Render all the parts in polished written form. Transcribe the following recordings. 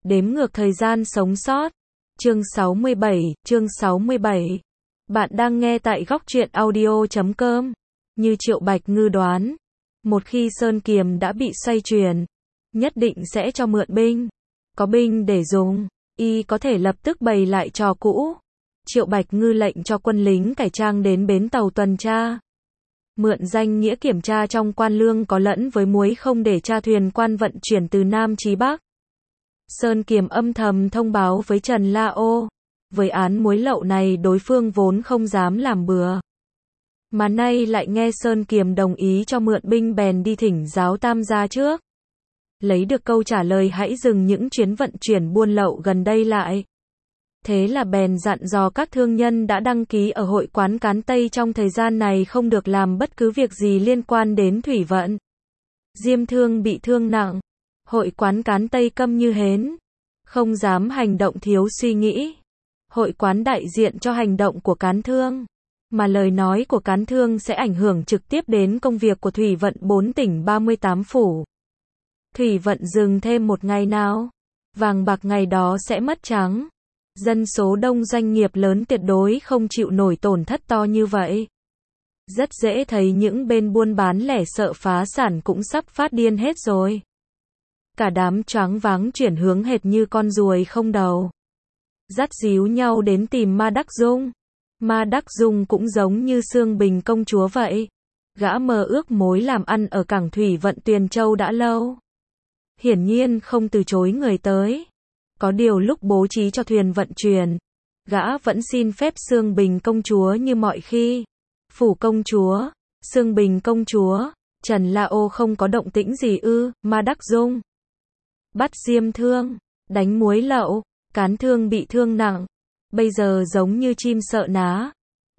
Đếm ngược thời gian sống sót. Chương 67. Bạn đang nghe tại góc truyện audio.com. Như Triệu Bạch Ngư đoán, một khi Sơn Kiềm đã bị xoay chuyển, nhất định sẽ cho mượn binh. Có binh để dùng, y có thể lập tức bày lại trò cũ. Triệu Bạch Ngư lệnh cho quân lính cải trang đến bến tàu tuần tra. Mượn danh nghĩa kiểm tra trong quan lương có lẫn với muối không để tra thuyền quan vận chuyển từ Nam chí Bắc. Sơn Kiềm âm thầm thông báo với Trần La Ô. Với án muối lậu này đối phương vốn không dám làm bừa. Mà nay lại nghe Sơn Kiềm đồng ý cho mượn binh bèn đi thỉnh giáo tam gia trước. Lấy được câu trả lời hãy dừng những chuyến vận chuyển buôn lậu gần đây lại. Thế là bèn dặn dò các thương nhân đã đăng ký ở hội quán Cán Tây trong thời gian này không được làm bất cứ việc gì liên quan đến thủy vận. Diêm Thương bị thương nặng. Hội quán Cán Tây câm như hến. Không dám hành động thiếu suy nghĩ. Hội quán đại diện cho hành động của Cán Thương. Mà lời nói của Cán Thương sẽ ảnh hưởng trực tiếp đến công việc của thủy vận 4 tỉnh 38 phủ. Thủy vận dừng thêm một ngày nào, vàng bạc ngày đó sẽ mất trắng. Dân số đông, doanh nghiệp lớn tuyệt đối không chịu nổi tổn thất to như vậy. Rất dễ thấy những bên buôn bán lẻ sợ phá sản cũng sắp phát điên hết rồi. Cả đám choáng váng chuyển hướng hệt như con ruồi không đầu. Dắt díu nhau đến tìm Ma Đắc Dung. Ma Đắc Dung cũng giống như Sương Bình công chúa vậy. Gã mơ ước mối làm ăn ở cảng thủy vận Tuyền Châu đã lâu. Hiển nhiên không từ chối người tới. Có điều lúc bố trí cho thuyền vận chuyển, gã vẫn xin phép Sương Bình công chúa như mọi khi. Phủ công chúa, Sương Bình công chúa, Trần La Ô không có động tĩnh gì ư? Ma Đắc Dung bắt Diêm Thương, đánh muối lậu, Cán Thương bị thương nặng. Bây giờ giống như chim sợ ná.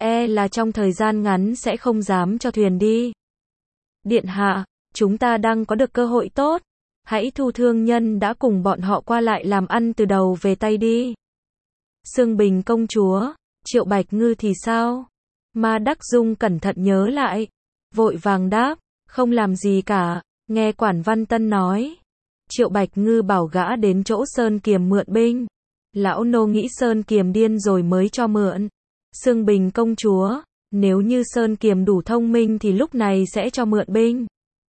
Là trong thời gian ngắn sẽ không dám cho thuyền đi. Điện hạ, chúng ta đang có được cơ hội tốt. Hãy thu thương nhân đã cùng bọn họ qua lại làm ăn từ đầu về tay đi. Sương Bình công chúa, Triệu Bạch Ngư thì sao? Ma Đắc Dung cẩn thận nhớ lại. Vội vàng đáp, không làm gì cả, nghe Quản Văn Tân nói. Triệu Bạch Ngư bảo gã đến chỗ Sơn Kiềm mượn binh. Lão nô nghĩ Sơn Kiềm điên rồi mới cho mượn. Sương Bình công chúa, nếu như Sơn Kiềm đủ thông minh thì lúc này sẽ cho mượn binh.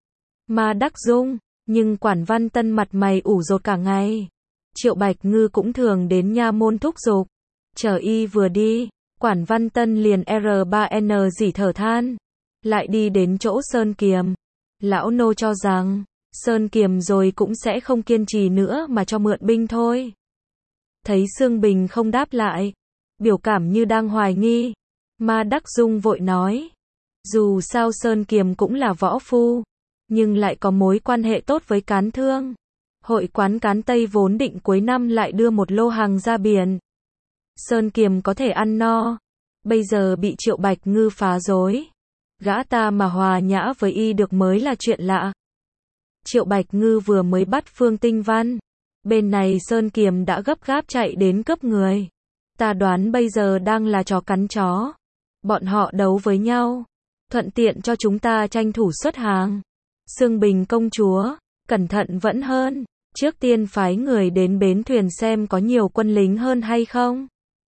Ma Đắc Dung, nhưng Quản Văn Tân mặt mày ủ rột cả ngày. Triệu Bạch Ngư cũng thường đến nha môn thúc giục. Chờ y vừa đi, Quản Văn Tân liền R3N rỉ thở than. Lại đi đến chỗ Sơn Kiềm. Lão nô cho rằng, Sơn Kiềm rồi cũng sẽ không kiên trì nữa mà cho mượn binh thôi. Thấy Sương Bình không đáp lại, biểu cảm như đang hoài nghi. Ma Đắc Dung vội nói. Dù sao Sơn Kiềm cũng là võ phu, nhưng lại có mối quan hệ tốt với Cán Thương. Hội quán Cán Tây vốn định cuối năm lại đưa một lô hàng ra biển. Sơn Kiềm có thể ăn no. Bây giờ bị Triệu Bạch Ngư phá rối. Gã ta mà hòa nhã với y được mới là chuyện lạ. Triệu Bạch Ngư vừa mới bắt Phương Tinh Văn. Bên này Sơn Kiềm đã gấp gáp chạy đến cướp người. Ta đoán bây giờ đang là chó cắn chó. Bọn họ đấu với nhau. Thuận tiện cho chúng ta tranh thủ xuất hàng. Sương Bình công chúa, cẩn thận vẫn hơn. Trước tiên phái người đến bến thuyền xem có nhiều quân lính hơn hay không.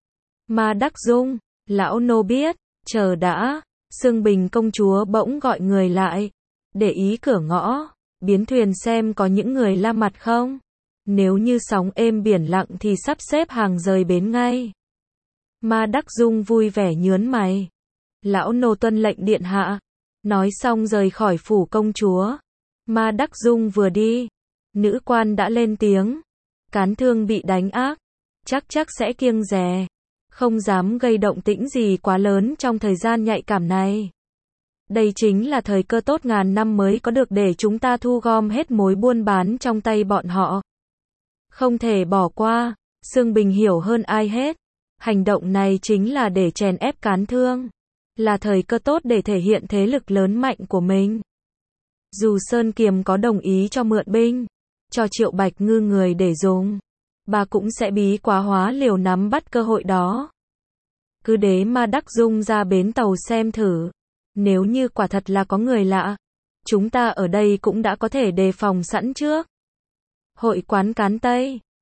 Ma Đắc Dung, lão nô biết, chờ đã. Sương Bình công chúa bỗng gọi người lại. Để ý cửa ngõ, biến thuyền xem có những người la mặt không. Nếu như sóng êm biển lặng thì sắp xếp hàng rời bến ngay. Ma Đắc Dung vui vẻ nhớn mày. Lão nô tuân lệnh điện hạ. Nói xong rời khỏi phủ công chúa. Ma Đắc Dung vừa đi, nữ quan đã lên tiếng. Cán Thương bị đánh ác, chắc sẽ kiêng dè, không dám gây động tĩnh gì quá lớn trong thời gian nhạy cảm này. Đây chính là thời cơ tốt ngàn năm mới có được để chúng ta thu gom hết mối buôn bán trong tay bọn họ. Không thể bỏ qua. Sương Bình hiểu hơn ai hết. Hành động này chính là để chèn ép Cán Thương. Là thời cơ tốt để thể hiện thế lực lớn mạnh của mình. Dù Sơn Kiềm có đồng ý cho mượn binh, cho Triệu Bạch Ngư người để dùng, bà cũng sẽ bí quá hóa liều nắm bắt cơ hội đó. Cứ để Ma Đắc Dung ra bến tàu xem thử. Nếu như quả thật là có người lạ, chúng ta ở đây cũng đã có thể đề phòng sẵn trước. Hội quán Cán Tây,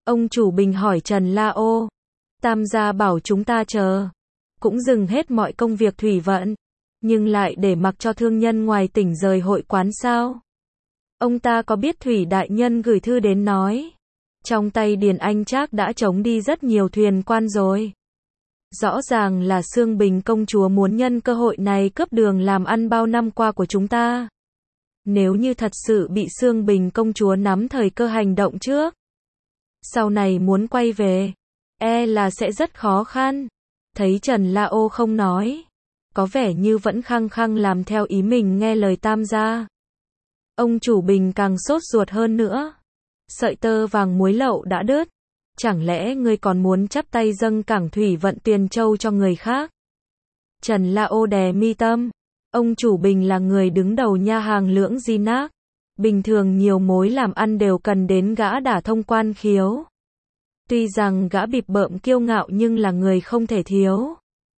Ông chủ Bình hỏi Trần Lao. Tam gia bảo chúng ta chờ. Cũng dừng hết mọi công việc thủy vận. Nhưng lại để mặc cho thương nhân ngoài tỉnh rời hội quán sao? Ông ta có biết Thủy đại nhân gửi thư đến nói. Trong tay Điền Anh Trác đã chống đi rất nhiều thuyền quan rồi. Rõ ràng là Sương Bình công chúa muốn nhân cơ hội này cướp đường làm ăn bao năm qua của chúng ta. Nếu như thật sự bị Sương Bình công chúa nắm thời cơ hành động trước, sau này muốn quay về, là sẽ rất khó khăn. Thấy Trần Lao không nói, có vẻ như vẫn khăng khăng làm theo ý mình nghe lời Tam gia. Ông chủ Bình càng sốt ruột hơn nữa. Sợi tơ vàng muối lậu đã đứt. Chẳng lẽ ngươi còn muốn chắp tay dâng cảng thủy vận Tuyền Châu cho người khác? Trần Lao đè mi tâm. Ông chủ Bình là người đứng đầu nha hàng Lưỡng Di Nác. Bình thường nhiều mối làm ăn đều cần đến gã đả thông quan khiếu. Tuy rằng gã bịp bợm kiêu ngạo nhưng là người không thể thiếu.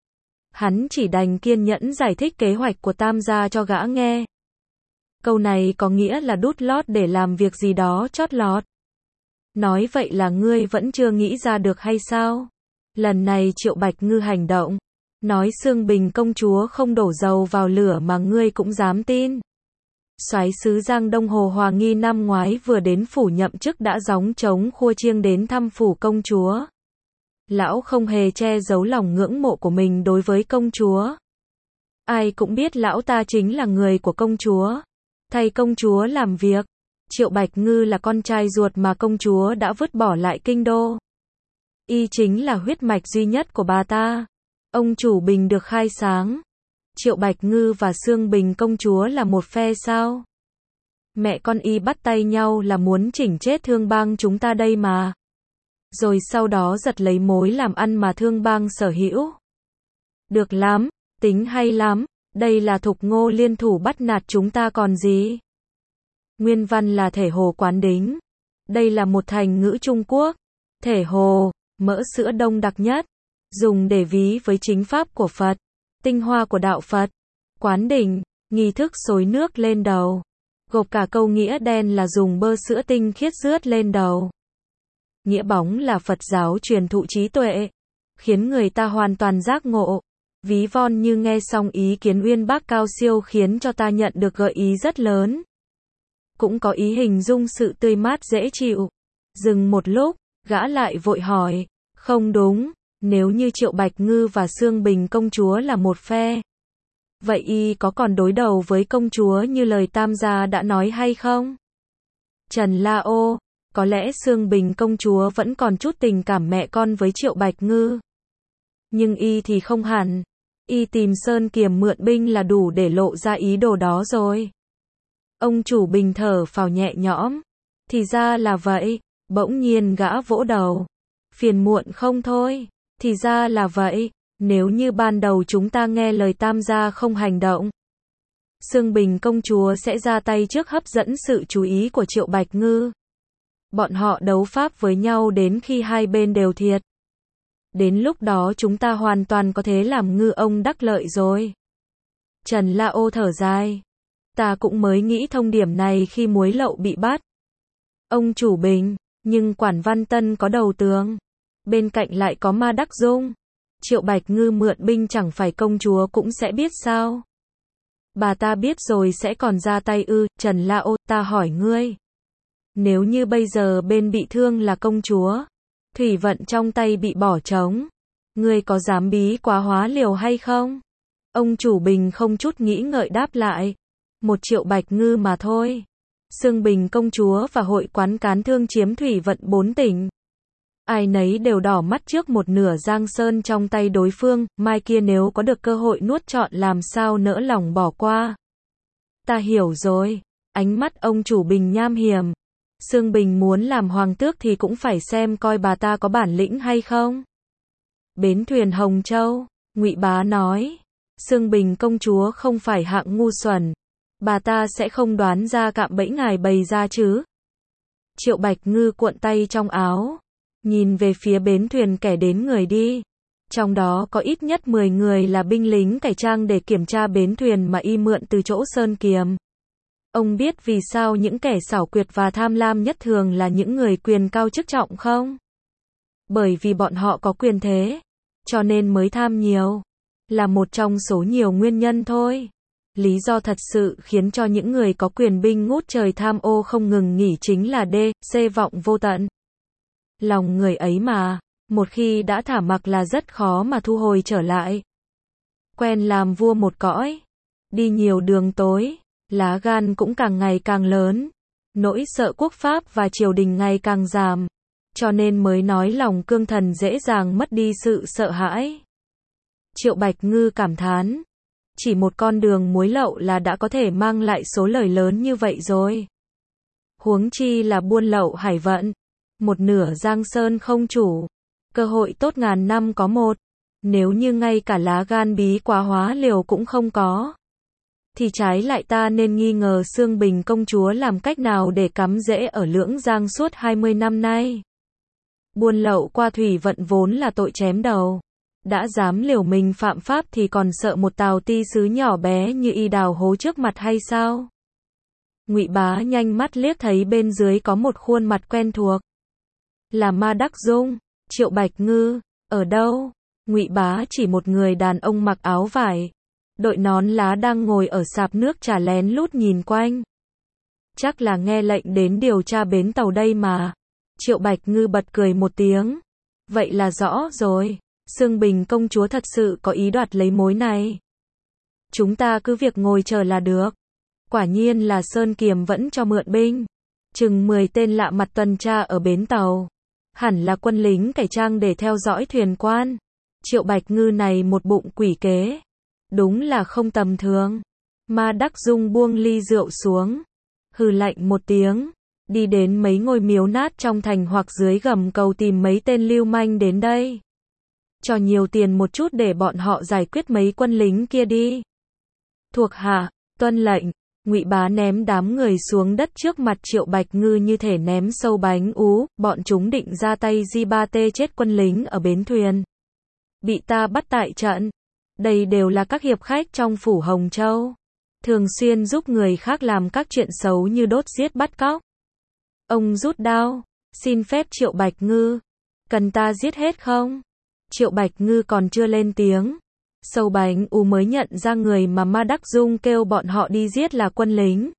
Hắn chỉ đành kiên nhẫn giải thích kế hoạch của Tam gia cho gã nghe. Câu này có nghĩa là đút lót để làm việc gì đó chót lọt. Nói vậy là ngươi vẫn chưa nghĩ ra được hay sao? Lần này Triệu Bạch Ngư hành động. Nói Sương Bình công chúa không đổ dầu vào lửa mà ngươi cũng dám tin. Soái sứ Giang Đông Hồ Hòa Nghi năm ngoái vừa đến phủ nhậm chức đã gióng trống khua chiêng đến thăm phủ công chúa. Lão không hề che giấu lòng ngưỡng mộ của mình đối với công chúa. Ai cũng biết lão ta chính là người của công chúa. Thay công chúa làm việc. Triệu Bạch Ngư là con trai ruột mà công chúa đã vứt bỏ lại kinh đô. Y chính là huyết mạch duy nhất của bà ta. Ông chủ Bình được khai sáng. Triệu Bạch Ngư và Sương Bình công chúa là một phe sao? Mẹ con Y bắt tay nhau là muốn chỉnh chết Thương Bang chúng ta đây mà. Rồi sau đó giật lấy mối làm ăn mà Thương Bang sở hữu. Được lắm, tính hay lắm, đây là Thục Ngô liên thủ bắt nạt chúng ta còn gì? Nguyên văn là thể hồ quán đính. Đây là một thành ngữ Trung Quốc. Thể hồ, mỡ sữa đông đặc nhất, dùng để ví với chính pháp của Phật, tinh hoa của đạo Phật. Quán đỉnh, nghi thức xối nước lên đầu. Gộp cả câu nghĩa đen là dùng bơ sữa tinh khiết rưới lên đầu. Nghĩa bóng là Phật giáo truyền thụ trí tuệ, khiến người ta hoàn toàn giác ngộ. Ví von như nghe xong ý kiến uyên bác cao siêu khiến cho ta nhận được gợi ý rất lớn. Cũng có ý hình dung sự tươi mát dễ chịu. Dừng một lúc, gã lại vội hỏi, không đúng, nếu như Triệu Bạch Ngư và Sương Bình công chúa là một phe, vậy Y có còn đối đầu với công chúa như lời Tam gia đã nói hay không? Trần Lao, có lẽ Sương Bình công chúa vẫn còn chút tình cảm mẹ con với Triệu Bạch Ngư. Nhưng Y thì không hẳn. Y tìm Sơn Kiềm mượn binh là đủ để lộ ra ý đồ đó rồi. Ông chủ Bình thở phào nhẹ nhõm. Thì ra là vậy. Bỗng nhiên gã vỗ đầu. Phiền muộn không thôi. Thì ra là vậy. Nếu như ban đầu chúng ta nghe lời Tam gia không hành động, Sương Bình công chúa sẽ ra tay trước hấp dẫn sự chú ý của Triệu Bạch Ngư. Bọn họ đấu pháp với nhau đến khi hai bên đều thiệt. Đến lúc đó chúng ta hoàn toàn có thể làm ngư ông đắc lợi rồi. Trần Lao thở dài. Ta cũng mới nghĩ thông điểm này khi muối lậu bị bắt. Ông chủ Bình, nhưng Quản Văn Tân có đầu tướng. Bên cạnh lại có Ma Đắc Dung. Triệu Bạch Ngư mượn binh chẳng phải công chúa cũng sẽ biết sao? Bà ta biết rồi sẽ còn ra tay ư? Trần Lao, ta hỏi ngươi. Nếu như bây giờ bên bị thương là công chúa, thủy vận trong tay bị bỏ trống, ngươi có dám bí quá hóa liều hay không? Ông chủ Bình không chút nghĩ ngợi đáp lại. 1 Triệu Bạch Ngư mà thôi. Sương Bình công chúa và hội quán cán thương chiếm thủy vận 4 tỉnh. Ai nấy đều đỏ mắt trước một nửa Giang Sơn trong tay đối phương, mai kia nếu có được cơ hội nuốt trọn làm sao nỡ lòng bỏ qua. Ta hiểu rồi. Ánh mắt ông chủ Bình nham hiểm. Sương Bình muốn làm hoàng tước thì cũng phải xem coi bà ta có bản lĩnh hay không. Bến thuyền Hồng Châu, Ngụy Bá nói. Sương Bình công chúa không phải hạng ngu xuẩn. Bà ta sẽ không đoán ra cạm bẫy ngài bày ra chứ. Triệu Bạch Ngư cuộn tay trong áo. Nhìn về phía bến thuyền kẻ đến người đi. Trong đó có ít nhất 10 người là binh lính cải trang để kiểm tra bến thuyền mà Y mượn từ chỗ Sơn Kiềm. Ông biết vì sao những kẻ xảo quyệt và tham lam nhất thường là những người quyền cao chức trọng không? Bởi vì bọn họ có quyền thế, cho nên mới tham nhiều. Là một trong số nhiều nguyên nhân thôi. Lý do thật sự khiến cho những người có quyền binh ngút trời tham ô không ngừng nghỉ chính là c vọng vô tận. Lòng người ấy mà, một khi đã thả mặc là rất khó mà thu hồi trở lại. Quen làm vua một cõi, đi nhiều đường tối, lá gan cũng càng ngày càng lớn, nỗi sợ quốc pháp và triều đình ngày càng giảm, cho nên mới nói lòng cương thần dễ dàng mất đi sự sợ hãi. Triệu Bạch Ngư cảm thán, chỉ một con đường muối lậu là đã có thể mang lại số lời lớn như vậy rồi. Huống chi là buôn lậu hải vận, một nửa Giang Sơn không chủ, cơ hội tốt ngàn năm có một, nếu như ngay cả lá gan bí quá hóa liều cũng không có, thì trái lại ta nên nghi ngờ Xương Bình công chúa làm cách nào để cắm rễ ở Lưỡng Giang suốt 20 năm nay. Buôn lậu qua thủy vận vốn là tội chém đầu, đã dám liều mình phạm pháp thì còn sợ một tào ti sứ nhỏ bé như y đào hố trước mặt hay sao? Ngụy Bá nhanh mắt liếc thấy bên dưới có một khuôn mặt quen thuộc. Là Ma Đắc Dung. Triệu Bạch Ngư, ở đâu? Ngụy Bá chỉ một người đàn ông mặc áo vải, đội nón lá đang ngồi ở sạp nước trà lén lút nhìn quanh. Chắc là nghe lệnh đến điều tra bến tàu đây mà. Triệu Bạch Ngư bật cười một tiếng. Vậy là rõ rồi, Xương Bình công chúa thật sự có ý đoạt lấy mối này. Chúng ta cứ việc ngồi chờ là được. Quả nhiên là Sơn Kiềm vẫn cho mượn binh. Chừng 10 tên lạ mặt tuần tra ở bến tàu. Hẳn là quân lính cải trang để theo dõi thuyền quan. Triệu Bạch Ngư này một bụng quỷ kế. Đúng là không tầm thường. Ma Đắc Dung buông ly rượu xuống. Hừ lạnh một tiếng. Đi đến mấy ngôi miếu nát trong thành hoặc dưới gầm cầu tìm mấy tên lưu manh đến đây. Cho nhiều tiền một chút để bọn họ giải quyết mấy quân lính kia đi. Thuộc hạ, tuân lệnh. Ngụy Bá ném đám người xuống đất trước mặt Triệu Bạch Ngư như thể ném sâu bánh ú, bọn chúng định ra tay ba tê chết quân lính ở bến thuyền. Bị ta bắt tại trận. Đây đều là các hiệp khách trong phủ Hồng Châu. Thường xuyên giúp người khác làm các chuyện xấu như đốt giết bắt cóc. Ông rút đao, xin phép Triệu Bạch Ngư. Cần ta giết hết không? Triệu Bạch Ngư còn chưa lên tiếng. Sâu bánh ú mới nhận ra người mà Ma Đắc Dung kêu bọn họ đi giết là quân lính.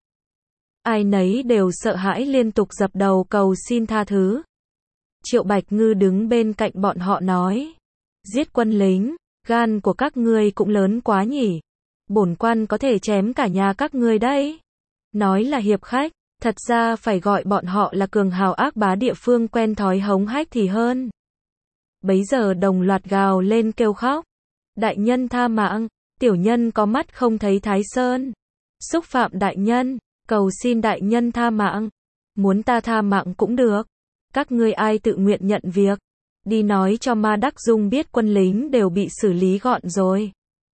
Ai nấy đều sợ hãi liên tục dập đầu cầu xin tha thứ. Triệu Bạch Ngư đứng bên cạnh bọn họ nói. Giết quân lính, gan của các ngươi cũng lớn quá nhỉ. Bổn quan có thể chém cả nhà các ngươi đấy. Nói là hiệp khách, thật ra phải gọi bọn họ là cường hào ác bá địa phương quen thói hống hách thì hơn. Bấy giờ đồng loạt gào lên kêu khóc. Đại nhân tha mạng, tiểu nhân có mắt không thấy Thái Sơn. Xúc phạm đại nhân, cầu xin đại nhân tha mạng. Muốn ta tha mạng cũng được. Các ngươi ai tự nguyện nhận việc. Đi nói cho Ma Đắc Dung biết quân lính đều bị xử lý gọn rồi.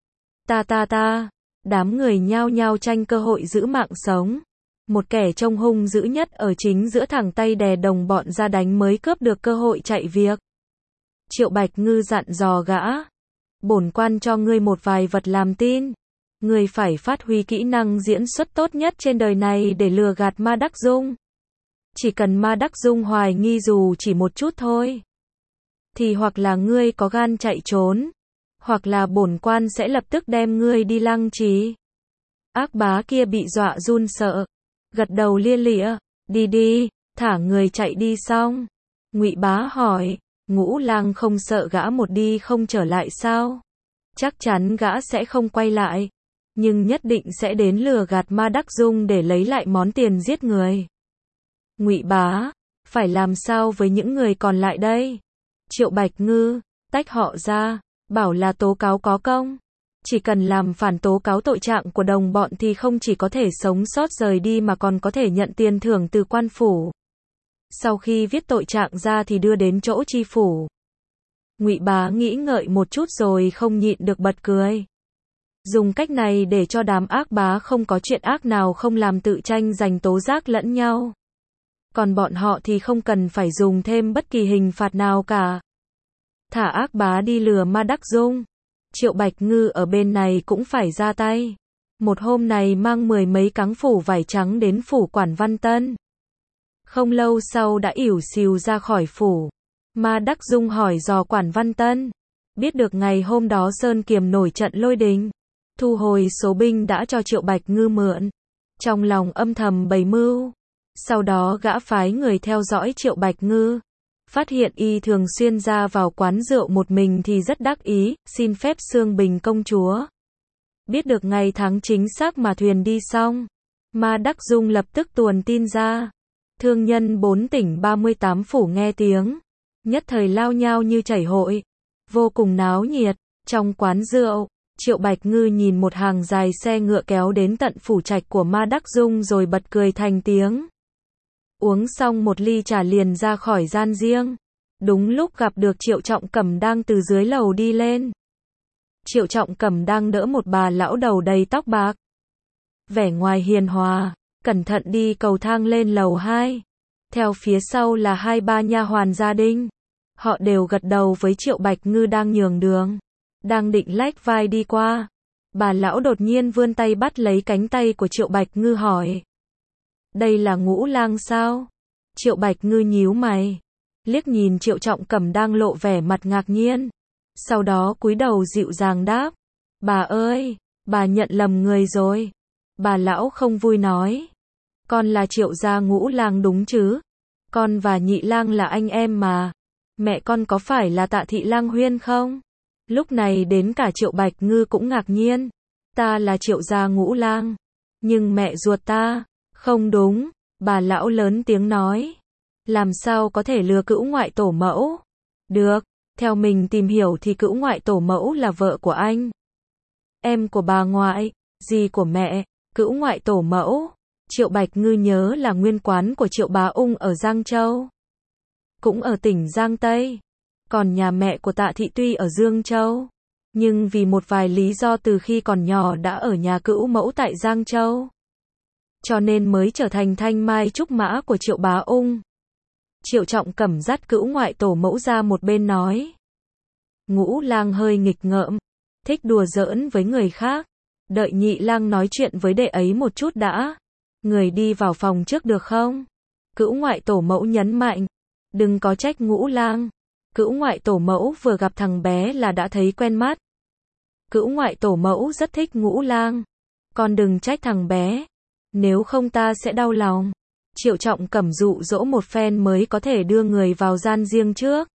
Ta. Đám người nhao nhao tranh cơ hội giữ mạng sống. Một kẻ trông hung dữ nhất ở chính giữa thẳng tay đè đồng bọn ra đánh mới cướp được cơ hội chạy việc. Triệu Bạch Ngư dặn dò gã. Bổn quan cho ngươi một vài vật làm tin. Ngươi phải phát huy kỹ năng diễn xuất tốt nhất trên đời này để lừa gạt Ma Đắc Dung. Chỉ cần Ma Đắc Dung hoài nghi dù chỉ một chút thôi, thì hoặc là ngươi có gan chạy trốn, hoặc là bổn quan sẽ lập tức đem ngươi đi lăng trì. Ác bá kia bị dọa run sợ, gật đầu lia lịa, đi, thả người chạy đi xong. Ngụy Bá hỏi, Ngũ Lang không sợ gã một đi không trở lại sao? Chắc chắn gã sẽ không quay lại, nhưng nhất định sẽ đến lừa gạt Ma Đắc Dung để lấy lại món tiền giết người. Ngụy Bá, phải làm sao với những người còn lại đây? Triệu Bạch Ngư, tách họ ra, bảo là tố cáo có công. Chỉ cần làm phản tố cáo tội trạng của đồng bọn thì không chỉ có thể sống sót rời đi mà còn có thể nhận tiền thưởng từ quan phủ. Sau khi viết tội trạng ra thì đưa đến chỗ tri phủ. Ngụy Bá nghĩ ngợi một chút rồi không nhịn được bật cười. Dùng cách này để cho đám ác bá không có chuyện ác nào không làm tự tranh giành tố giác lẫn nhau. Còn bọn họ thì không cần phải dùng thêm bất kỳ hình phạt nào cả. Thả ác bá đi lừa Ma Đắc Dung. Triệu Bạch Ngư ở bên này cũng phải ra tay. một hôm này mang 10 mấy cáng phủ vải trắng đến phủ Quản Văn Tân. Không lâu sau đã ỉu xìu ra khỏi phủ. Ma Đắc Dung hỏi dò Quản Văn Tân. Biết được ngày hôm đó Sơn Kiềm nổi trận lôi đình, thu hồi số binh đã cho Triệu Bạch Ngư mượn. Trong lòng âm thầm bày mưu. Sau đó gã phái người theo dõi Triệu Bạch Ngư. Phát hiện y thường xuyên ra vào quán rượu một mình thì rất đắc ý, xin phép Xương Bình công chúa. Biết được ngày tháng chính xác mà thuyền đi xong, Ma Đắc Dung lập tức tuồn tin ra. Thương nhân 4 tỉnh 38 phủ nghe tiếng, nhất thời lao nhao như chảy hội, vô cùng náo nhiệt. Trong quán rượu, Triệu Bạch Ngư nhìn một hàng dài xe ngựa kéo đến tận phủ trạch của Ma Đắc Dung rồi bật cười thành tiếng. Uống xong một ly trà liền ra khỏi gian riêng. Đúng lúc gặp được Triệu Trọng Cẩm đang từ dưới lầu đi lên. Triệu Trọng Cẩm đang đỡ một bà lão đầu đầy tóc bạc. Vẻ ngoài hiền hòa, cẩn thận đi cầu thang lên lầu 2. Theo phía sau là 2-3 nha hoàn gia đình. Họ đều gật đầu với Triệu Bạch Ngư đang nhường đường. Đang định lách vai đi qua. Bà lão đột nhiên vươn tay bắt lấy cánh tay của Triệu Bạch Ngư hỏi. Đây là Ngũ Lang sao? Triệu Bạch Ngư nhíu mày. Liếc nhìn Triệu Trọng Cẩm đang lộ vẻ mặt ngạc nhiên. Sau đó cúi đầu dịu dàng đáp. Bà ơi, bà nhận lầm người rồi. Bà lão không vui nói. Con là Triệu gia Ngũ Lang đúng chứ? Con và Nhị Lang là anh em mà. Mẹ con có phải là Tạ Thị Lang Huyên không? Lúc này đến cả Triệu Bạch Ngư cũng ngạc nhiên. Ta là Triệu gia Ngũ Lang. Nhưng mẹ ruột ta. Không đúng, bà lão lớn tiếng nói. Làm sao có thể lừa cữu ngoại tổ mẫu? Được, theo mình tìm hiểu thì cữu ngoại tổ mẫu là vợ của anh. Em của bà ngoại, dì của mẹ, cữu ngoại tổ mẫu. Triệu Bạch Ngư nhớ là nguyên quán của Triệu Bá Ung ở Giang Châu. Cũng ở tỉnh Giang Tây. Còn nhà mẹ của Tạ Thị tuy ở Dương Châu. Nhưng vì một vài lý do từ khi còn nhỏ đã ở nhà cữu mẫu tại Giang Châu. Cho nên mới trở thành thanh mai trúc mã của Triệu Bá Ung. Triệu Trọng Cẩm dắt cữu ngoại tổ mẫu ra một bên nói. Ngũ Lang hơi nghịch ngợm, thích đùa giỡn với người khác. Đợi Nhị Lang nói chuyện với đệ ấy một chút đã. Người đi vào phòng trước được không? Cữu ngoại tổ mẫu nhấn mạnh. Đừng có trách Ngũ Lang. Cữu ngoại tổ mẫu vừa gặp thằng bé là đã thấy quen mắt. Cữu ngoại tổ mẫu rất thích Ngũ Lang. Con đừng trách thằng bé. Nếu không ta sẽ đau lòng. Triệu Trọng Cẩm dụ dỗ một phen mới có thể đưa người vào gian riêng trước.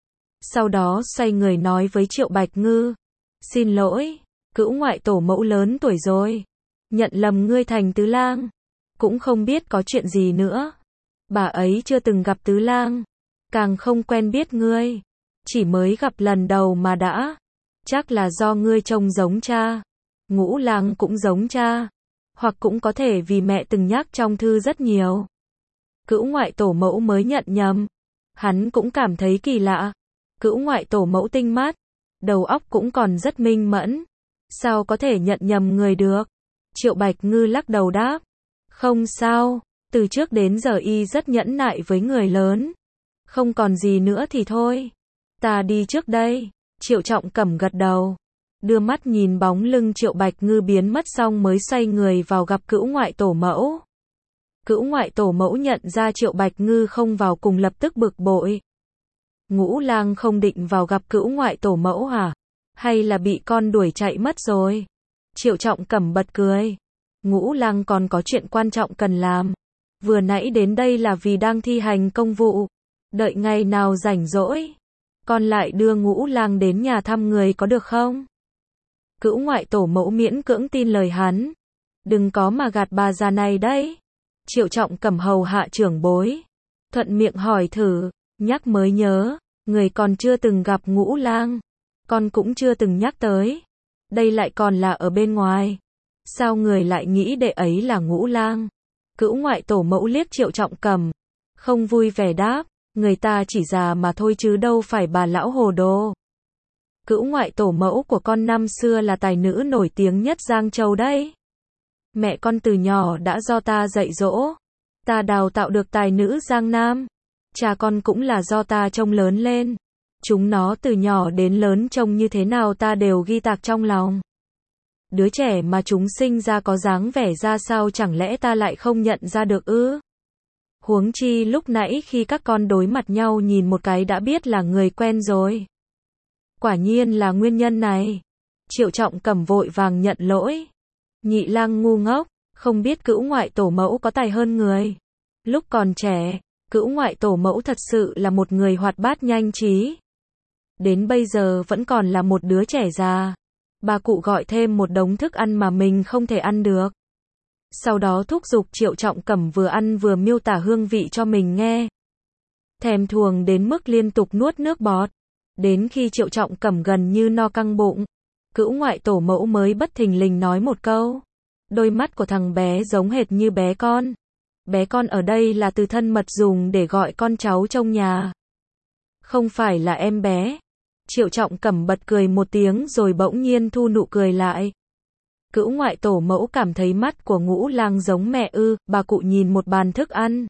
Sau đó xoay người nói với Triệu Bạch Ngư. Xin lỗi, cữu ngoại tổ mẫu lớn tuổi rồi. Nhận lầm ngươi thành Tứ Lang. Cũng không biết có chuyện gì nữa. Bà ấy chưa từng gặp Tứ Lang. Càng không quen biết ngươi. Chỉ mới gặp lần đầu mà đã. Chắc là do ngươi trông giống cha. Ngũ Lang cũng giống cha. Hoặc cũng có thể vì mẹ từng nhắc trong thư rất nhiều. Cữu ngoại tổ mẫu mới nhận nhầm. Hắn cũng cảm thấy kỳ lạ. Cữu ngoại tổ mẫu tinh mắt. Đầu óc cũng còn rất minh mẫn. Sao có thể nhận nhầm người được? Triệu Bạch Ngư lắc đầu đáp. Không sao. Từ trước đến giờ y rất nhẫn nại với người lớn. Không còn gì nữa thì thôi. Ta đi trước đây. Triệu Trọng Cẩm gật đầu. Đưa mắt nhìn bóng lưng Triệu Bạch Ngư biến mất xong mới xoay người vào gặp cữu ngoại tổ mẫu. Cữu ngoại tổ mẫu nhận ra Triệu Bạch Ngư không vào cùng lập tức bực bội. Ngũ Lang không định vào gặp cữu ngoại tổ mẫu hả? Hay là bị con đuổi chạy mất rồi? Triệu Trọng Cẩm bật cười. Ngũ Lang còn có chuyện quan trọng cần làm. Vừa nãy đến đây là vì đang thi hành công vụ. Đợi ngày nào rảnh rỗi, con lại đưa Ngũ Lang đến nhà thăm người có được không? Cữu ngoại tổ mẫu miễn cưỡng tin lời hắn. Đừng có mà gạt bà già này đấy. Triệu Trọng Cẩm hầu hạ trưởng bối. Thuận miệng hỏi thử, nhắc mới nhớ, người còn chưa từng gặp Ngũ Lang. Con cũng chưa từng nhắc tới. Đây lại còn là ở bên ngoài. Sao người lại nghĩ đệ ấy là Ngũ Lang? Cữu ngoại tổ mẫu liếc Triệu Trọng Cẩm. Không vui vẻ đáp, người ta chỉ già mà thôi chứ đâu phải bà lão hồ đồ. Cữu ngoại tổ mẫu của con năm xưa là tài nữ nổi tiếng nhất Giang Châu đấy. Mẹ con từ nhỏ đã do ta dạy dỗ. Ta đào tạo được tài nữ Giang Nam. Cha con cũng là do ta trông lớn lên. Chúng nó từ nhỏ đến lớn trông như thế nào ta đều ghi tạc trong lòng. Đứa trẻ mà chúng sinh ra có dáng vẻ ra sao chẳng lẽ ta lại không nhận ra được ư? Huống chi lúc nãy khi các con đối mặt nhau nhìn một cái đã biết là người quen rồi. Quả nhiên là nguyên nhân này. Triệu Trọng Cẩm vội vàng nhận lỗi. Nhị lang ngu ngốc, không biết cữu ngoại tổ mẫu có tài hơn người. Lúc còn trẻ, cữu ngoại tổ mẫu thật sự là một người hoạt bát nhanh trí. Đến bây giờ vẫn còn là một đứa trẻ già. Bà cụ gọi thêm một đống thức ăn mà mình không thể ăn được. Sau đó thúc giục Triệu Trọng Cẩm vừa ăn vừa miêu tả hương vị cho mình nghe. Thèm thuồng đến mức liên tục nuốt nước bọt. Đến khi Triệu Trọng Cẩm gần như no căng bụng, cữu ngoại tổ mẫu mới bất thình lình nói một câu. Đôi mắt của thằng bé giống hệt như bé con. Bé con ở đây là từ thân mật dùng để gọi con cháu trong nhà. Không phải là em bé. Triệu Trọng Cẩm bật cười một tiếng rồi bỗng nhiên thu nụ cười lại. Cữu ngoại tổ mẫu cảm thấy mắt của Ngũ Lang giống mẹ ư? Bà cụ nhìn một bàn thức ăn.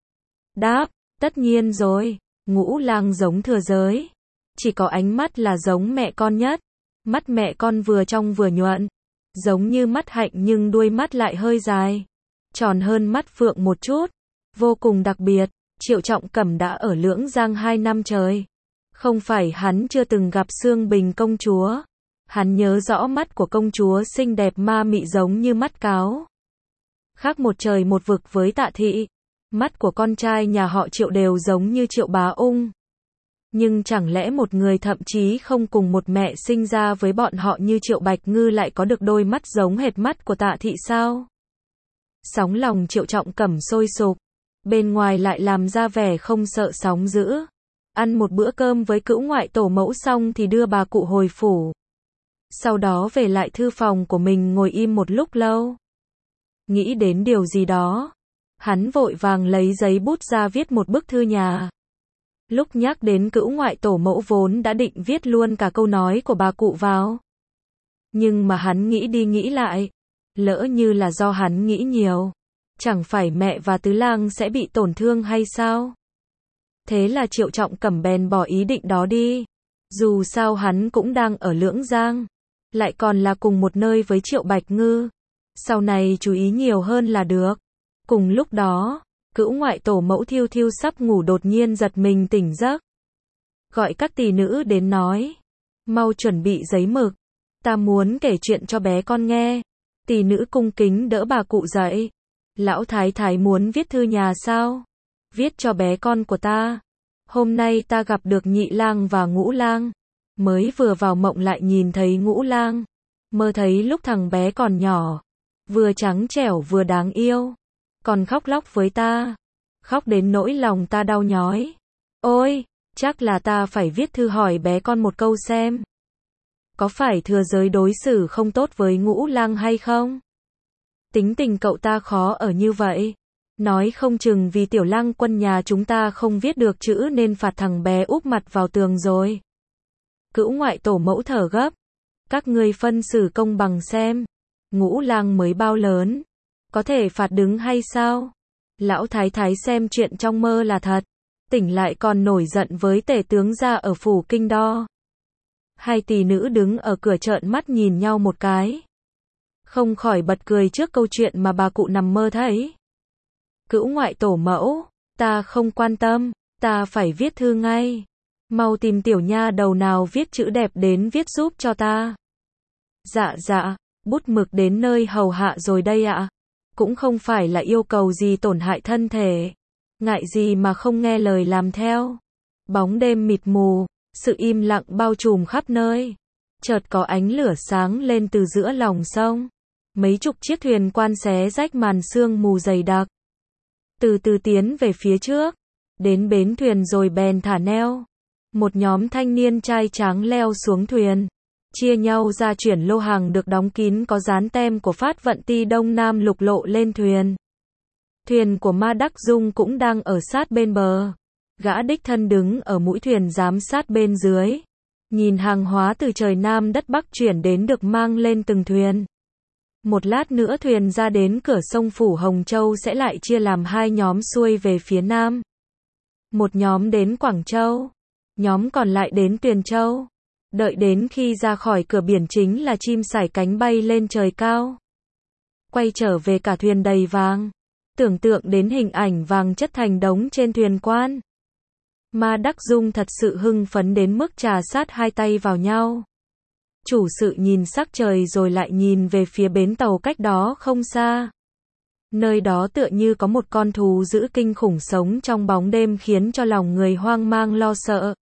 Đáp, tất nhiên rồi, Ngũ Lang giống thừa giới. Chỉ có ánh mắt là giống mẹ con nhất. Mắt mẹ con vừa trong vừa nhuận. Giống như mắt Hạnh nhưng đuôi mắt lại hơi dài. Tròn hơn mắt Phượng một chút. Vô cùng đặc biệt. Triệu Trọng Cẩm đã ở Lưỡng Giang 2 năm trời. Không phải hắn chưa từng gặp Sương Bình công chúa. Hắn nhớ rõ mắt của công chúa xinh đẹp ma mị giống như mắt cáo. Khác một trời một vực với Tạ Thị. Mắt của con trai nhà họ Triệu đều giống như Triệu Bá Ung. Nhưng chẳng lẽ một người thậm chí không cùng một mẹ sinh ra với bọn họ như Triệu Bạch Ngư lại có được đôi mắt giống hệt mắt của Tạ Thị sao? Sóng lòng Triệu Trọng Cẩm sôi sục. Bên ngoài lại làm ra vẻ không sợ sóng dữ. Ăn một bữa cơm với cữu ngoại tổ mẫu xong thì đưa bà cụ hồi phủ. Sau đó về lại thư phòng của mình ngồi im một lúc lâu. Nghĩ đến điều gì đó. Hắn vội vàng lấy giấy bút ra viết một bức thư nhà. Lúc nhắc đến cữu ngoại tổ mẫu vốn đã định viết luôn cả câu nói của bà cụ vào. Nhưng mà hắn nghĩ đi nghĩ lại. Lỡ như là do hắn nghĩ nhiều. Chẳng phải mẹ và Tứ Lang sẽ bị tổn thương hay sao? Thế là Triệu Trọng Cẩm bèn bỏ ý định đó đi. Dù sao hắn cũng đang ở Lưỡng Giang. Lại còn là cùng một nơi với Triệu Bạch Ngư. Sau này chú ý nhiều hơn là được. Cùng lúc đó, cữu ngoại tổ mẫu Thiêu Thiêu sắp ngủ đột nhiên giật mình tỉnh giấc. Gọi các tỳ nữ đến nói. Mau chuẩn bị giấy mực. Ta muốn kể chuyện cho bé con nghe. Tỳ nữ cung kính đỡ bà cụ dậy. Lão thái thái muốn viết thư nhà sao? Viết cho bé con của ta. Hôm nay ta gặp được Nhị Lang và Ngũ Lang. Mới vừa vào mộng lại nhìn thấy Ngũ Lang. Mơ thấy lúc thằng bé còn nhỏ. Vừa trắng trẻo vừa đáng yêu. Còn khóc lóc với ta. Khóc đến nỗi lòng ta đau nhói. Ôi, chắc là ta phải viết thư hỏi bé con một câu xem. Có phải thừa giới đối xử không tốt với Ngũ Lang hay không? Tính tình cậu ta khó ở như vậy. Nói không chừng vì Tiểu Lang Quân nhà chúng ta không viết được chữ nên phạt thằng bé úp mặt vào tường rồi. Cữu ngoại tổ mẫu thở gấp. Các ngươi phân xử công bằng xem. Ngũ Lang mới bao lớn. Có thể phạt đứng hay sao? Lão thái thái xem chuyện trong mơ là thật. Tỉnh lại còn nổi giận với tể tướng gia ở phủ Kinh Đo. Hai tỳ nữ đứng ở cửa trợn mắt nhìn nhau một cái. Không khỏi bật cười trước câu chuyện mà bà cụ nằm mơ thấy. Cữu ngoại tổ mẫu, ta không quan tâm, ta phải viết thư ngay. Mau tìm tiểu nha đầu nào viết chữ đẹp đến viết giúp cho ta. Dạ dạ, bút mực đến nơi hầu hạ rồi đây ạ. Cũng không phải là yêu cầu gì tổn hại thân thể. Ngại gì mà không nghe lời làm theo. Bóng đêm mịt mù, sự im lặng bao trùm khắp nơi. Chợt có ánh lửa sáng lên từ giữa lòng sông. Mấy chục chiếc thuyền quan xé rách màn sương mù dày đặc. Từ từ tiến về phía trước. Đến bến thuyền rồi bèn thả neo. Một nhóm thanh niên trai tráng leo xuống thuyền. Chia nhau ra chuyển lô hàng được đóng kín có dán tem của Phát Vận Ty Đông Nam lục lộ lên thuyền. Thuyền của Ma Đắc Dung cũng đang ở sát bên bờ. Gã đích thân đứng ở mũi thuyền giám sát bên dưới. Nhìn hàng hóa từ trời Nam đất Bắc chuyển đến được mang lên từng thuyền. Một lát nữa thuyền ra đến cửa sông Phủ Hồng Châu sẽ lại chia làm hai nhóm xuôi về phía Nam. Một nhóm đến Quảng Châu. Nhóm còn lại đến Tuyền Châu. Đợi đến khi ra khỏi cửa biển chính là chim sải cánh bay lên trời cao. Quay trở về cả thuyền đầy vàng. Tưởng tượng đến hình ảnh vàng chất thành đống trên thuyền quan. Ma Đắc Dung thật sự hưng phấn đến mức trà sát hai tay vào nhau. Chủ sự nhìn sắc trời rồi lại nhìn về phía bến tàu cách đó không xa. Nơi đó tựa như có một con thú dữ kinh khủng sống trong bóng đêm khiến cho lòng người hoang mang lo sợ.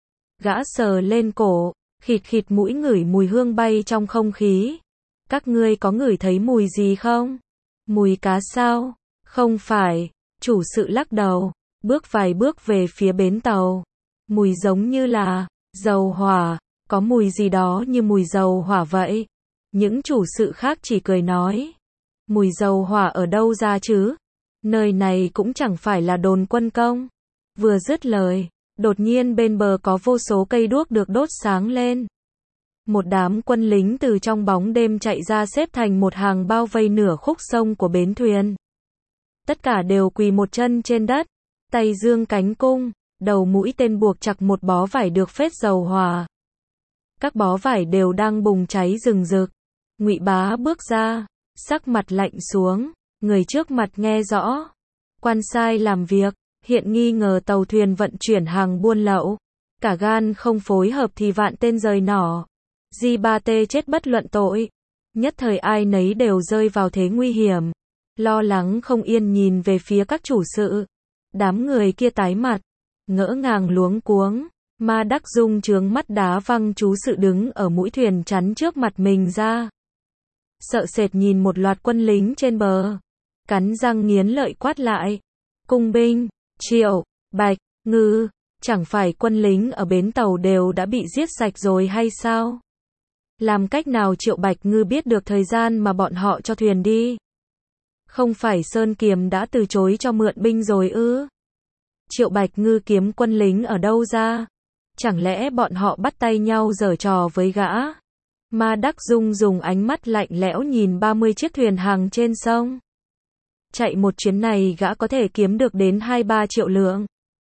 Gã sờ lên cổ, khịt khịt mũi ngửi mùi hương bay trong không khí. Các ngươi có ngửi thấy mùi gì không? Mùi cá sao? Không phải, chủ sự lắc đầu, bước vài bước về phía bến tàu. Mùi giống như là dầu hỏa, có mùi gì đó như mùi dầu hỏa vậy. Những chủ sự khác chỉ cười nói, mùi dầu hỏa ở đâu ra chứ? Nơi này cũng chẳng phải là đồn quân công. Vừa dứt lời, đột nhiên bên bờ có vô số cây đuốc được đốt sáng lên. Một đám quân lính từ trong bóng đêm chạy ra xếp thành một hàng bao vây nửa khúc sông của bến thuyền. Tất cả đều quỳ một chân trên đất, tay giương cánh cung, đầu mũi tên buộc chặt một bó vải được phết dầu hỏa. Các bó vải đều đang bùng cháy rừng rực. Ngụy Bá bước ra, sắc mặt lạnh xuống, người trước mặt nghe rõ. Quan sai làm việc, hiện nghi ngờ tàu thuyền vận chuyển hàng buôn lậu. Cả gan không phối hợp thì vạn tên rời nỏ. Di Ba Tê chết bất luận tội. Nhất thời ai nấy đều rơi vào thế nguy hiểm. Lo lắng không yên nhìn về phía các chủ sự. Đám người kia tái mặt, ngỡ ngàng luống cuống. Ma Đắc Dung trướng mắt đá văng chú sự đứng ở mũi thuyền chắn trước mặt mình ra. Sợ sệt nhìn một loạt quân lính trên bờ. Cắn răng nghiến lợi quát lại. Cung binh, Triệu, Bạch, Ngư, chẳng phải quân lính ở bến tàu đều đã bị giết sạch rồi hay sao? Làm cách nào Triệu Bạch Ngư biết được thời gian mà bọn họ cho thuyền đi? Không phải Sơn Kiềm đã từ chối cho mượn binh rồi ư? Triệu Bạch Ngư kiếm quân lính ở đâu ra? Chẳng lẽ bọn họ bắt tay nhau giở trò với gã? Ma Đắc Dung dùng ánh mắt lạnh lẽo nhìn 30 chiếc thuyền hàng trên sông. Chạy một chuyến này gã có thể kiếm được đến 2-3 triệu lượng.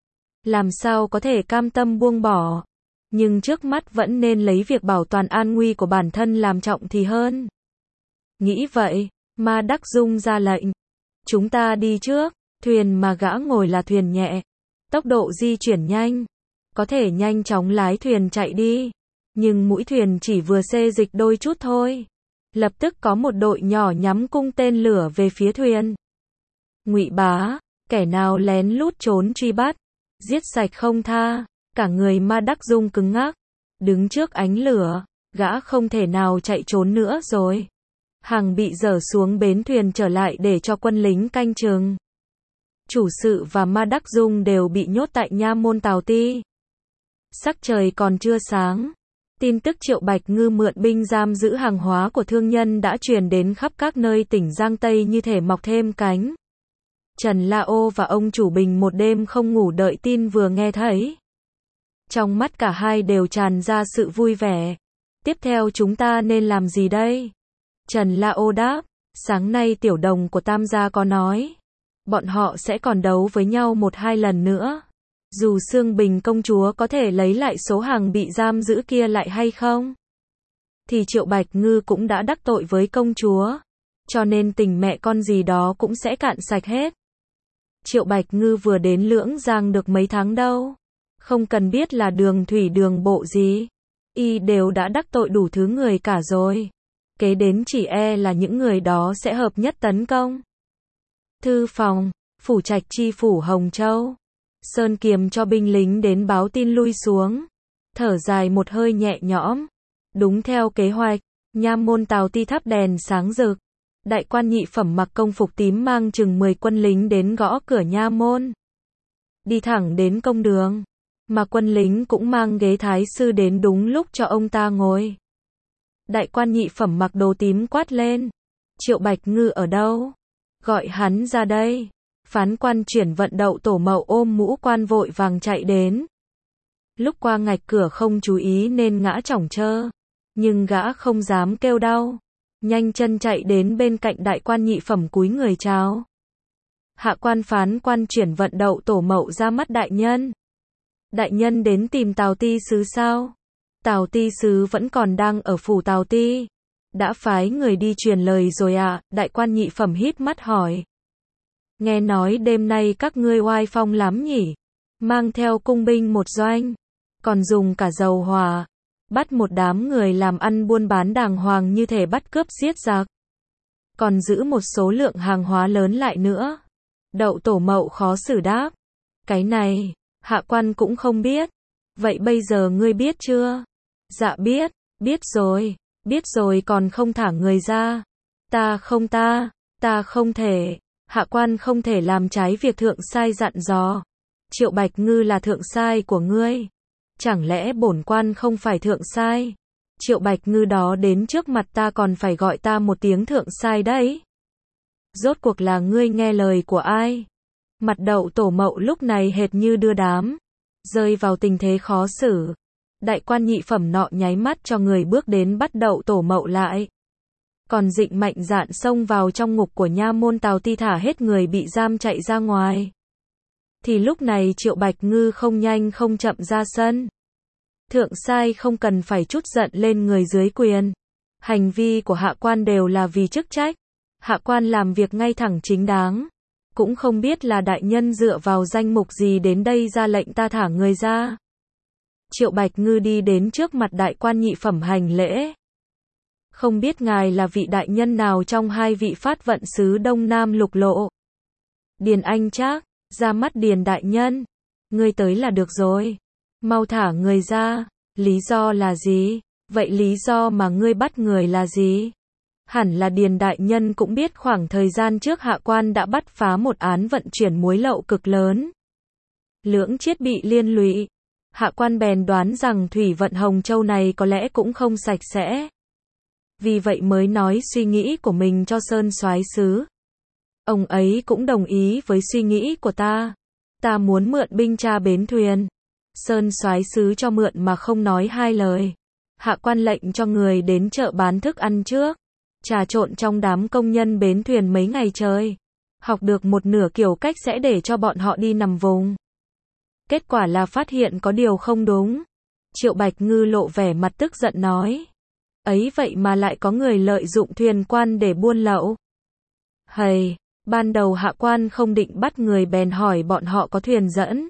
Làm sao có thể cam tâm buông bỏ? Nhưng trước mắt vẫn nên lấy việc bảo toàn an nguy của bản thân làm trọng thì hơn. Nghĩ vậy, Ma Đắc Dung ra lệnh. Chúng ta đi trước, thuyền mà gã ngồi là thuyền nhẹ. Tốc độ di chuyển nhanh. Có thể nhanh chóng lái thuyền chạy đi. Nhưng mũi thuyền chỉ vừa xê dịch đôi chút thôi. Lập tức có một đội nhỏ nhắm cung tên lửa về phía thuyền. Ngụy Bá, kẻ nào lén lút trốn truy bắt, giết sạch không tha. Cả người Ma Đắc Dung cứng ngắc, đứng trước ánh lửa, gã không thể nào chạy trốn nữa rồi. Hàng bị dở xuống bến thuyền trở lại để cho quân lính canh chừng. Chủ sự và Ma Đắc Dung đều bị nhốt tại nha môn Tào Ti. Sắc trời còn chưa sáng. Tin tức Triệu Bạch Ngư mượn binh giam giữ hàng hóa của thương nhân đã truyền đến khắp các nơi tỉnh Giang Tây như thể mọc thêm cánh. Trần La Ô và ông chủ Bình một đêm không ngủ đợi tin vừa nghe thấy. Trong mắt cả hai đều tràn ra sự vui vẻ. Tiếp theo chúng ta nên làm gì đây? Trần La Ô đáp, sáng nay tiểu đồng của Tam gia có nói. Bọn họ sẽ còn đấu với nhau 1-2 lần nữa. Dù Sương Bình công chúa có thể lấy lại số hàng bị giam giữ kia lại hay không? Thì Triệu Bạch Ngư cũng đã đắc tội với công chúa. Cho nên tình mẹ con gì đó cũng sẽ cạn sạch hết. Triệu Bạch Ngư vừa đến Lưỡng Giang được mấy tháng đâu. Không cần biết là đường thủy đường bộ gì. Y đều đã đắc tội đủ thứ người cả rồi. Kế đến chỉ e là những người đó sẽ hợp nhất tấn công. Thư phòng, phủ trạch chi phủ Hồng Châu. Sơn Kiềm cho binh lính đến báo tin lui xuống. Thở dài một hơi nhẹ nhõm. Đúng theo kế hoạch, nha môn Tào Ti thắp đèn sáng rực. Đại quan nhị phẩm mặc công phục tím mang chừng 10 quân lính đến gõ cửa nha môn. Đi thẳng đến công đường. Mà quân lính cũng mang ghế thái sư đến đúng lúc cho ông ta ngồi. Đại quan nhị phẩm mặc đồ tím quát lên. Triệu Bạch Ngư ở đâu? Gọi hắn ra đây. Phán quan chuyển vận Đậu Tổ Mậu ôm mũ quan vội vàng chạy đến. Lúc qua ngạch cửa không chú ý nên ngã chỏng trơ. Nhưng gã không dám kêu đau. Nhanh chân chạy đến bên cạnh đại quan nhị phẩm cúi người chào. Hạ quan phán quan chuyển vận Đậu Tổ Mậu ra mắt đại nhân. Đại nhân đến tìm Tào Ti sứ sao? Tào ty sứ vẫn còn đang ở phủ Tào ty. Đã phái người đi truyền lời rồi ạ, đại quan nhị phẩm híp mắt hỏi. Nghe nói đêm nay các ngươi oai phong lắm nhỉ, mang theo cung binh một doanh, còn dùng cả dầu hỏa, bắt một đám người làm ăn buôn bán đàng hoàng như thể bắt cướp giết giặc, còn giữ một số lượng hàng hóa lớn lại nữa. Đậu Tổ Mậu khó xử đáp. Cái này, hạ quan cũng không biết. Vậy bây giờ ngươi biết chưa? Dạ biết rồi còn không thả người ra. Ta không thể, hạ quan không thể làm trái việc thượng sai dặn dò. Triệu Bạch Ngư là thượng sai của ngươi. Chẳng lẽ bổn quan không phải thượng sai? Triệu Bạch Ngư đó đến trước mặt ta còn phải gọi ta một tiếng thượng sai đấy. Rốt cuộc là ngươi nghe lời của ai? Mặt Đậu Tổ Mậu lúc này hệt như đưa đám, rơi vào tình thế khó xử. Đại quan nhị phẩm nọ nháy mắt cho người bước đến bắt Đậu Tổ Mậu lại. Còn Dịnh mạnh dạn xông vào trong ngục của nha môn Tào ty thả hết người bị giam chạy ra ngoài. Thì lúc này Triệu Bạch Ngư không nhanh không chậm ra sân. Thượng sai không cần phải trút giận lên người dưới quyền. Hành vi của hạ quan đều là vì chức trách. Hạ quan làm việc ngay thẳng chính đáng. Cũng không biết là đại nhân dựa vào danh mục gì đến đây ra lệnh ta thả người ra. Triệu Bạch Ngư đi đến trước mặt đại quan nhị phẩm hành lễ. Không biết ngài là vị đại nhân nào trong hai vị phát vận sứ Đông Nam Lục Lộ? Điền Anh Trác, ra mắt Điền đại nhân. Ngươi tới là được rồi. Mau thả người ra. Lý do là gì? Vậy lý do mà ngươi bắt người là gì? Hẳn là Điền đại nhân cũng biết khoảng thời gian trước hạ quan đã bắt phá một án vận chuyển muối lậu cực lớn. Lưỡng Chiết bị liên lụy. Hạ quan bèn đoán rằng thủy vận Hồng Châu này có lẽ cũng không sạch sẽ. Vì vậy mới nói suy nghĩ của mình cho Sơn Soái sứ. Ông ấy cũng đồng ý với suy nghĩ của ta. Ta muốn mượn binh tra bến thuyền. Sơn Soái sứ cho mượn mà không nói hai lời. Hạ quan lệnh cho người đến chợ bán thức ăn trước. Trà trộn trong đám công nhân bến thuyền mấy ngày trời. Học được một nửa kiểu cách sẽ để cho bọn họ đi nằm vùng. Kết quả là phát hiện có điều không đúng. Triệu Bạch Ngư lộ vẻ mặt tức giận nói. Ấy vậy mà lại có người lợi dụng thuyền quan để buôn lậu. Hầy, ban đầu hạ quan không định bắt người bèn hỏi bọn họ có thuyền dẫn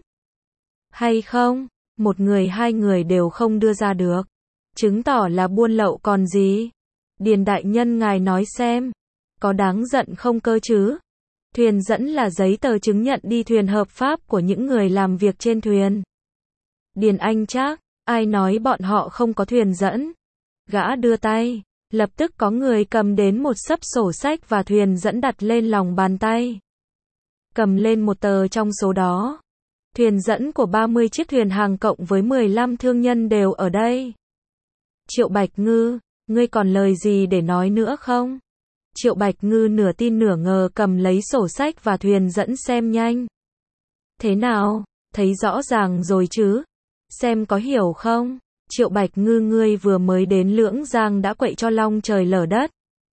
hay không. Một người hai người đều không đưa ra được. Chứng tỏ là buôn lậu còn gì. Điền đại nhân ngài nói xem. Có đáng giận không cơ chứ? Thuyền dẫn là giấy tờ chứng nhận đi thuyền hợp pháp của những người làm việc trên thuyền. Điền Anh Trác, ai nói bọn họ không có thuyền dẫn? Gã đưa tay, lập tức có người cầm đến một xấp sổ sách và thuyền dẫn đặt lên lòng bàn tay. Cầm lên một tờ trong số đó. Thuyền dẫn của 30 chiếc thuyền hàng cộng với 15 thương nhân đều ở đây. Triệu Bạch Ngư, ngươi còn lời gì để nói nữa không? Triệu Bạch Ngư nửa tin nửa ngờ cầm lấy sổ sách và thuyền dẫn xem nhanh. Thế nào, thấy rõ ràng rồi chứ? Xem có hiểu không? Triệu Bạch Ngư, ngươi vừa mới đến Lưỡng Giang đã quậy cho long trời lở đất.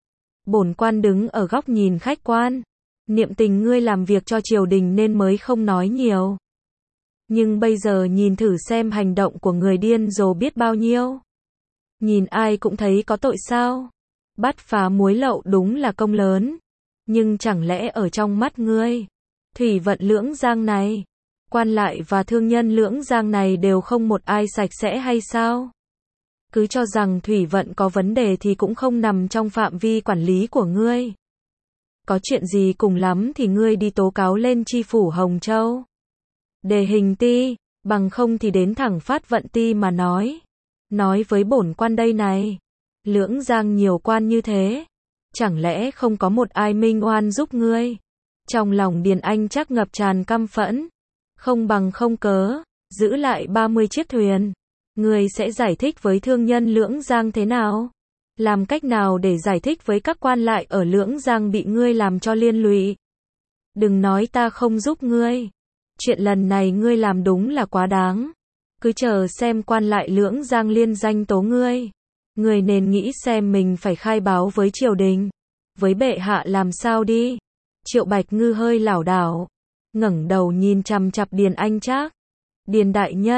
Bổn quan đứng ở góc nhìn khách quan. Niệm tình ngươi làm việc cho triều đình nên mới không nói nhiều. Nhưng bây giờ nhìn thử xem hành động của người điên rồ biết bao nhiêu. Nhìn ai cũng thấy có tội sao? Bắt phá muối lậu đúng là công lớn. Nhưng chẳng lẽ ở trong mắt ngươi, thủy vận Lưỡng Giang này, quan lại và thương nhân Lưỡng Giang này đều không một ai sạch sẽ hay sao? Cứ cho rằng thủy vận có vấn đề thì cũng không nằm trong phạm vi quản lý của ngươi. Có chuyện gì cùng lắm thì ngươi đi tố cáo lên chi phủ Hồng Châu. Đề hình ti, bằng không thì đến thẳng phát vận ti mà nói. Nói với bổn quan đây này. Lưỡng Giang nhiều quan như thế. Chẳng lẽ không có một ai minh oan giúp ngươi? Trong lòng Điền Anh Trác ngập tràn căm phẫn. Không bằng không cớ, giữ lại 30 chiếc thuyền. Ngươi sẽ giải thích với thương nhân Lưỡng Giang thế nào? Làm cách nào để giải thích với các quan lại ở Lưỡng Giang bị ngươi làm cho liên lụy? Đừng nói ta không giúp ngươi. Chuyện lần này ngươi làm đúng là quá đáng. Cứ chờ xem quan lại Lưỡng Giang liên danh tố ngươi. Ngươi nên nghĩ xem mình phải khai báo với triều đình, với bệ hạ làm sao đi. Triệu Bạch Ngư hơi lảo đảo, ngẩng đầu nhìn chằm chằm Điền Anh Trác. Điền đại nhân,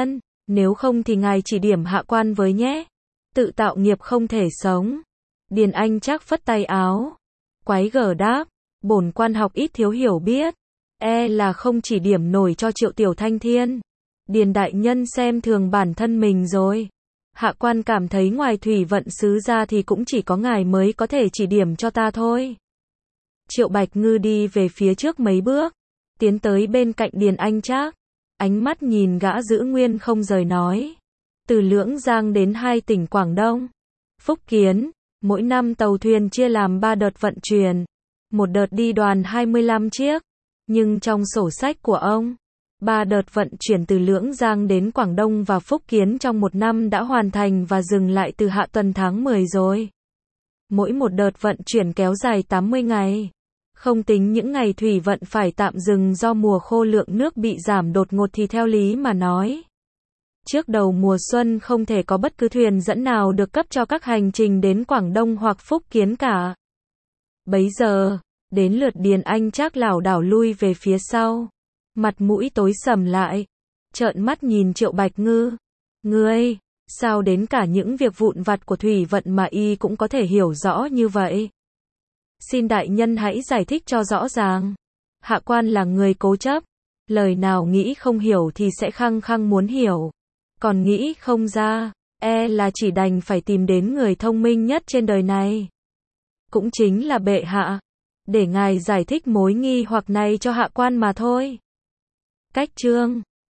Nếu không thì ngài chỉ điểm hạ quan với nhé. Tự tạo nghiệp không thể sống. Điền Anh Trác phất tay áo. Quái gở đáp, bổn quan học ít thiếu hiểu biết. Là không chỉ điểm nổi cho Triệu Tiểu Thanh Thiên. Điền đại nhân xem thường bản thân mình rồi. Hạ quan cảm thấy ngoài thủy vận sứ ra thì cũng chỉ có ngài mới có thể chỉ điểm cho ta thôi. Triệu Bạch Ngư đi về phía trước mấy bước, tiến tới bên cạnh Điền Anh Trác, ánh mắt nhìn gã giữ nguyên không rời nói. Từ Lưỡng Giang đến 2 tỉnh Quảng Đông, Phúc Kiến, mỗi năm tàu thuyền chia làm 3 đợt vận chuyển, một đợt đi đoàn 25 chiếc, nhưng trong sổ sách của ông, 3 đợt vận chuyển từ Lưỡng Giang đến Quảng Đông và Phúc Kiến trong một năm đã hoàn thành và dừng lại từ hạ tuần tháng 10 rồi. Mỗi một đợt vận chuyển kéo dài 80 ngày. Không tính những ngày thủy vận phải tạm dừng do mùa khô lượng nước bị giảm đột ngột thì theo lý mà nói. Trước đầu mùa xuân không thể có bất cứ thuyền dẫn nào được cấp cho các hành trình đến Quảng Đông hoặc Phúc Kiến cả. Bấy giờ, đến lượt Điền Anh Trác lảo đảo lui về phía sau. Mặt mũi tối sầm lại. Trợn mắt nhìn Triệu Bạch Ngư. Ngươi, sao đến cả những việc vụn vặt của thủy vận mà y cũng có thể hiểu rõ như vậy? Xin đại nhân hãy giải thích cho rõ ràng. Hạ quan là người cố chấp. Lời nào nghĩ không hiểu thì sẽ khăng khăng muốn hiểu. Còn nghĩ không ra, là chỉ đành phải tìm đến người thông minh nhất trên đời này. Cũng chính là bệ hạ. Để ngài giải thích mối nghi hoặc này cho hạ quan mà thôi. Cách chương